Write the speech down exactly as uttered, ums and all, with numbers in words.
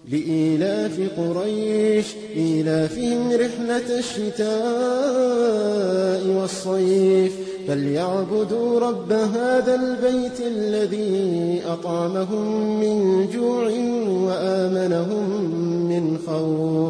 لإيلاف قريش إيلافهم رحلة الشتاء والصيف فليعبدوا رب هذا البيت الذي أطعمهم من جوع وآمنهم من خوف.